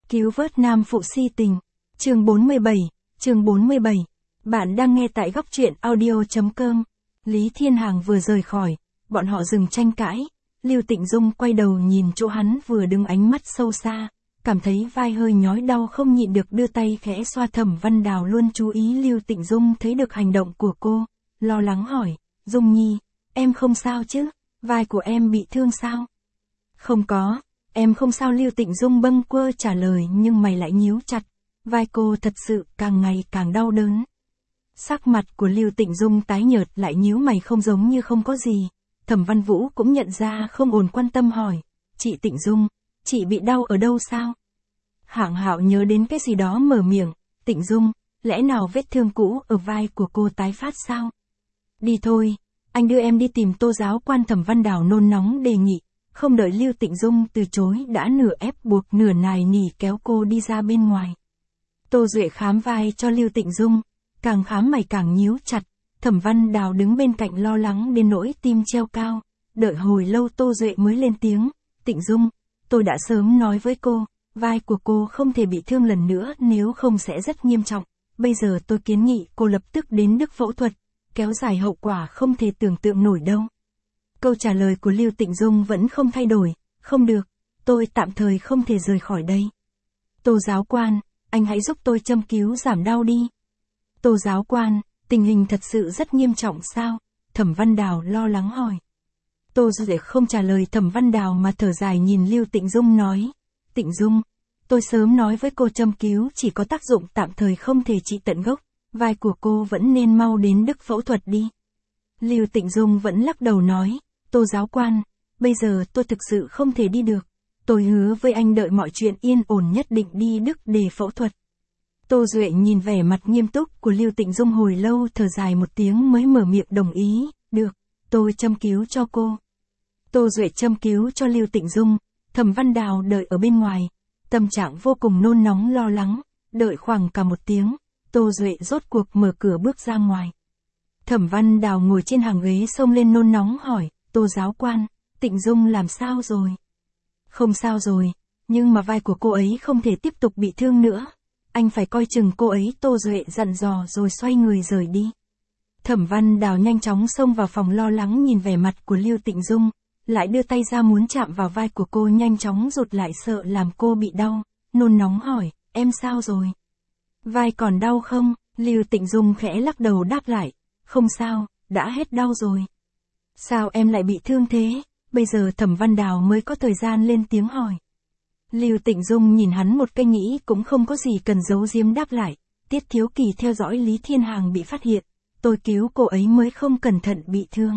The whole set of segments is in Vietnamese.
Cứu vớt nam phụ si tình. Chương 47, chương 47. Bạn đang nghe tại góc truyện audio.com. Lý Thiên Hằng vừa rời khỏi, bọn họ dừng tranh cãi. Lưu Tịnh Dung quay đầu nhìn chỗ hắn vừa đứng, ánh mắt sâu xa, cảm thấy vai hơi nhói đau, không nhịn được đưa tay khẽ xoa. Thẩm Văn Đào luôn chú ý Lưu Tịnh Dung, thấy được hành động của cô, lo lắng hỏi, Dung Nhi, em không sao chứ, vai của em bị thương sao? Không có, em không sao. Lưu Tịnh Dung bâng quơ trả lời, nhưng mày lại nhíu chặt, vai cô thật sự càng ngày càng đau đớn. Sắc mặt của Lưu Tịnh Dung tái nhợt, lại nhíu mày không giống như không có gì. Thẩm Văn Vũ cũng nhận ra không ổn, quan tâm hỏi, chị Tịnh Dung, chị bị đau ở đâu sao? Hạng Hạo nhớ đến cái gì đó mở miệng, Tịnh Dung, lẽ nào vết thương cũ ở vai của cô tái phát sao? Đi thôi, anh đưa em đi tìm Tô giáo quan. Thẩm Văn Đào nôn nóng đề nghị, không đợi Lưu Tịnh Dung từ chối, đã nửa ép buộc nửa nài nỉ kéo cô đi ra bên ngoài. Tô Duệ khám vai cho Lưu Tịnh Dung, càng khám mày càng nhíu chặt. Thẩm Văn Đào đứng bên cạnh lo lắng đến nỗi tim treo cao. Đợi hồi lâu Tô Duệ mới lên tiếng, Tịnh Dung, tôi đã sớm nói với cô, vai của cô không thể bị thương lần nữa, nếu không sẽ rất nghiêm trọng. Bây giờ tôi kiến nghị cô lập tức đến Đức phẫu thuật, kéo dài hậu quả không thể tưởng tượng nổi đâu. Câu trả lời của Lưu Tịnh Dung vẫn không thay đổi, không được, tôi tạm thời không thể rời khỏi đây. Tô giáo quan, anh hãy giúp tôi châm cứu giảm đau đi. Tô giáo quan, tình hình thật sự rất nghiêm trọng sao? Thẩm Văn Đào lo lắng hỏi. Tô Duệ không trả lời Thẩm Văn Đào mà thở dài nhìn Lưu Tịnh Dung nói, Tịnh Dung, tôi sớm nói với cô châm cứu chỉ có tác dụng tạm thời, không thể trị tận gốc, vai của cô vẫn nên mau đến Đức phẫu thuật đi. Lưu Tịnh Dung vẫn lắc đầu nói, Tô giáo quan, bây giờ tôi thực sự không thể đi được, tôi hứa với anh đợi mọi chuyện yên ổn nhất định đi Đức để phẫu thuật. Tô Duệ nhìn vẻ mặt nghiêm túc của Lưu Tịnh Dung hồi lâu, thở dài một tiếng mới mở miệng đồng ý, được, tôi châm cứu cho cô. Tô Duệ châm cứu cho Lưu Tịnh Dung, Thẩm Văn Đào đợi ở bên ngoài, tâm trạng vô cùng nôn nóng lo lắng, đợi khoảng cả một tiếng, Tô Duệ rốt cuộc mở cửa bước ra ngoài. Thẩm Văn Đào ngồi trên hàng ghế xông lên nôn nóng hỏi, Tô giáo quan, Tịnh Dung làm sao rồi? Không sao rồi, nhưng mà vai của cô ấy không thể tiếp tục bị thương nữa. Anh phải coi chừng cô ấy. Tô Duệ dặn dò rồi xoay người rời đi. Thẩm Văn Đào nhanh chóng xông vào phòng, lo lắng nhìn vẻ mặt của Lưu Tịnh Dung, lại đưa tay ra muốn chạm vào vai của cô, nhanh chóng rụt lại sợ làm cô bị đau, nôn nóng hỏi, em sao rồi? Vai còn đau không? Lưu Tịnh Dung khẽ lắc đầu đáp lại, không sao, đã hết đau rồi. Sao em lại bị thương thế? Bây giờ Thẩm Văn Đào mới có thời gian lên tiếng hỏi. Lưu Tịnh Dung nhìn hắn một cái, nghĩ cũng không có gì cần giấu giếm, đáp lại, Tiết Thiếu Kỳ theo dõi Lý Thiên Hằng bị phát hiện, tôi cứu cô ấy mới không cẩn thận bị thương.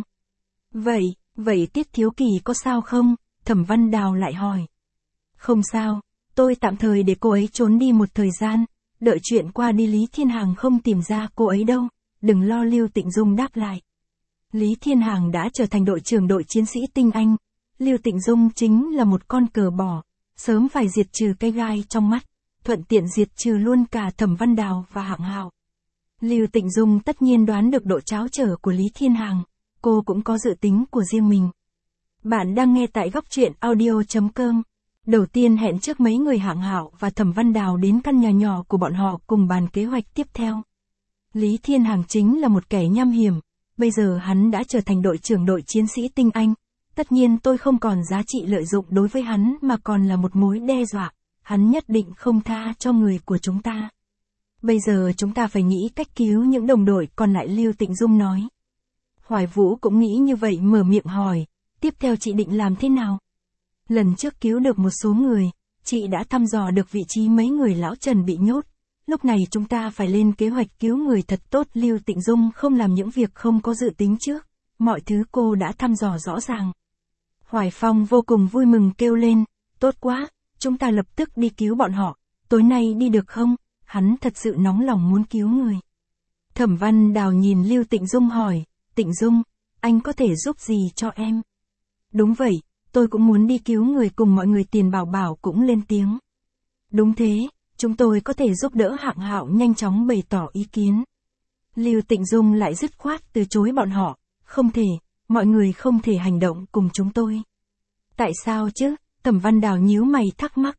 Vậy Tiết Thiếu Kỳ có sao không? Thẩm Văn Đào lại hỏi. Không sao, tôi tạm thời để cô ấy trốn đi một thời gian, đợi chuyện qua đi Lý Thiên Hằng không tìm ra cô ấy đâu, đừng lo. Lưu Tịnh Dung đáp lại. Lý Thiên Hằng đã trở thành đội trưởng đội chiến sĩ tinh anh, Lưu Tịnh Dung chính là một con cờ bỏ, sớm phải diệt trừ cái gai trong mắt, thuận tiện diệt trừ luôn cả Thẩm Văn Đào và Hạng Hạo. Lưu Tịnh Dung tất nhiên đoán được độ tráo trở của Lý Thiên Hằng, cô cũng có dự tính của riêng mình. Bạn đang nghe tại góc truyện audio.com. Đầu tiên hẹn trước mấy người Hạng Hạo và Thẩm Văn Đào đến căn nhà nhỏ của bọn họ cùng bàn kế hoạch tiếp theo. Lý Thiên Hằng chính là một kẻ nham hiểm, bây giờ hắn đã trở thành đội trưởng đội chiến sĩ tinh anh. Tất nhiên tôi không còn giá trị lợi dụng đối với hắn mà còn là một mối đe dọa, hắn nhất định không tha cho người của chúng ta. Bây giờ chúng ta phải nghĩ cách cứu những đồng đội còn lại. Lưu Tịnh Dung nói. Hoài Vũ cũng nghĩ như vậy, mở miệng hỏi, tiếp theo chị định làm thế nào? Lần trước cứu được một số người, chị đã thăm dò được vị trí mấy người lão Trần bị nhốt, lúc này chúng ta phải lên kế hoạch cứu người thật tốt. Lưu Tịnh Dung không làm những việc không có dự tính trước, mọi thứ cô đã thăm dò rõ ràng. Hoài Phong vô cùng vui mừng kêu lên, tốt quá, chúng ta lập tức đi cứu bọn họ, tối nay đi được không? Hắn thật sự nóng lòng muốn cứu người. Thẩm Văn Đào nhìn Lưu Tịnh Dung hỏi, Tịnh Dung, anh có thể giúp gì cho em? Đúng vậy, tôi cũng muốn đi cứu người cùng mọi người. Tiền Bảo Bảo cũng lên tiếng. Đúng thế, chúng tôi có thể giúp đỡ. Hạng Hạo nhanh chóng bày tỏ ý kiến. Lưu Tịnh Dung lại dứt khoát từ chối bọn họ, không thể, mọi người không thể hành động cùng chúng tôi. Tại sao chứ? Thẩm Văn Đào nhíu mày thắc mắc.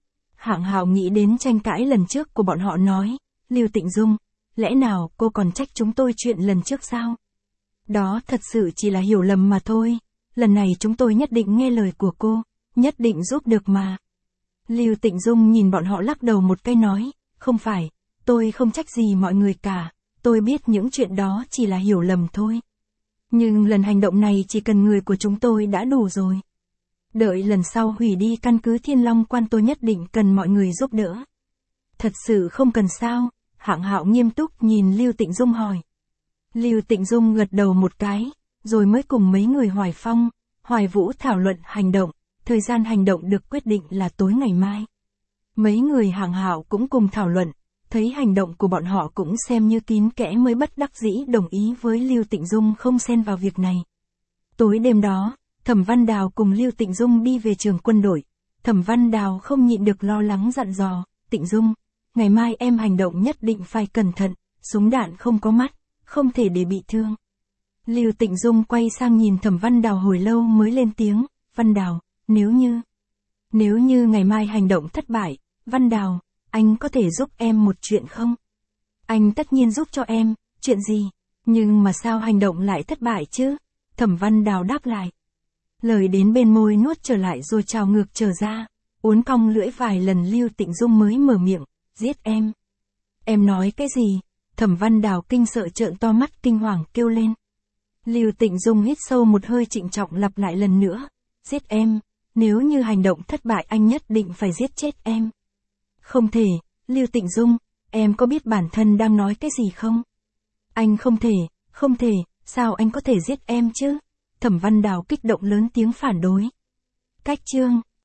Hạng Hạo nghĩ đến tranh cãi lần trước của bọn họ nói, Lưu Tịnh Dung, lẽ nào cô còn trách chúng tôi chuyện lần trước sao? Đó thật sự chỉ là hiểu lầm mà thôi, lần này chúng tôi nhất định nghe lời của cô, nhất định giúp được mà. Lưu Tịnh Dung nhìn bọn họ lắc đầu một cái nói, không phải, tôi không trách gì mọi người cả, tôi biết những chuyện đó chỉ là hiểu lầm thôi. Nhưng lần hành động này chỉ cần người của chúng tôi đã đủ rồi. Đợi lần sau hủy đi căn cứ Thiên Long Quan tôi nhất định cần mọi người giúp đỡ. Thật sự không cần sao? Hạng Hạo nghiêm túc nhìn Lưu Tịnh Dung hỏi. Lưu Tịnh Dung gật đầu một cái, rồi mới cùng mấy người Hoài Phong, Hoài Vũ thảo luận hành động, thời gian hành động được quyết định là tối ngày mai. Mấy người Hạng Hạo cũng cùng thảo luận, thấy hành động của bọn họ cũng xem như kín kẽ mới bất đắc dĩ đồng ý với Lưu Tịnh Dung không xen vào việc này. Tối đêm đó, Thẩm Văn Đào cùng Lưu Tịnh Dung đi về trường quân đội. Thẩm Văn Đào không nhịn được lo lắng dặn dò, Tịnh Dung, ngày mai em hành động nhất định phải cẩn thận, súng đạn không có mắt, không thể để bị thương. Lưu Tịnh Dung quay sang nhìn Thẩm Văn Đào hồi lâu mới lên tiếng, Văn Đào, nếu như ngày mai hành động thất bại, Văn Đào, anh có thể giúp em một chuyện không? Anh tất nhiên giúp cho em, chuyện gì? Nhưng mà sao hành động lại thất bại chứ? Thẩm Văn Đào đáp lại. Lời đến bên môi nuốt trở lại rồi trào ngược trở ra, uốn cong lưỡi vài lần Lưu Tịnh Dung mới mở miệng, giết em. Em nói cái gì? Thẩm Văn Đào kinh sợ trợn to mắt kinh hoàng kêu lên. Lưu Tịnh Dung hít sâu một hơi trịnh trọng lặp lại lần nữa, giết em, nếu như hành động thất bại anh nhất định phải giết chết em. Không thể, Lưu Tịnh Dung, em có biết bản thân đang nói cái gì không? Anh không thể, sao anh có thể giết em chứ? Thẩm Văn Đào kích động lớn tiếng phản đối. Cách chương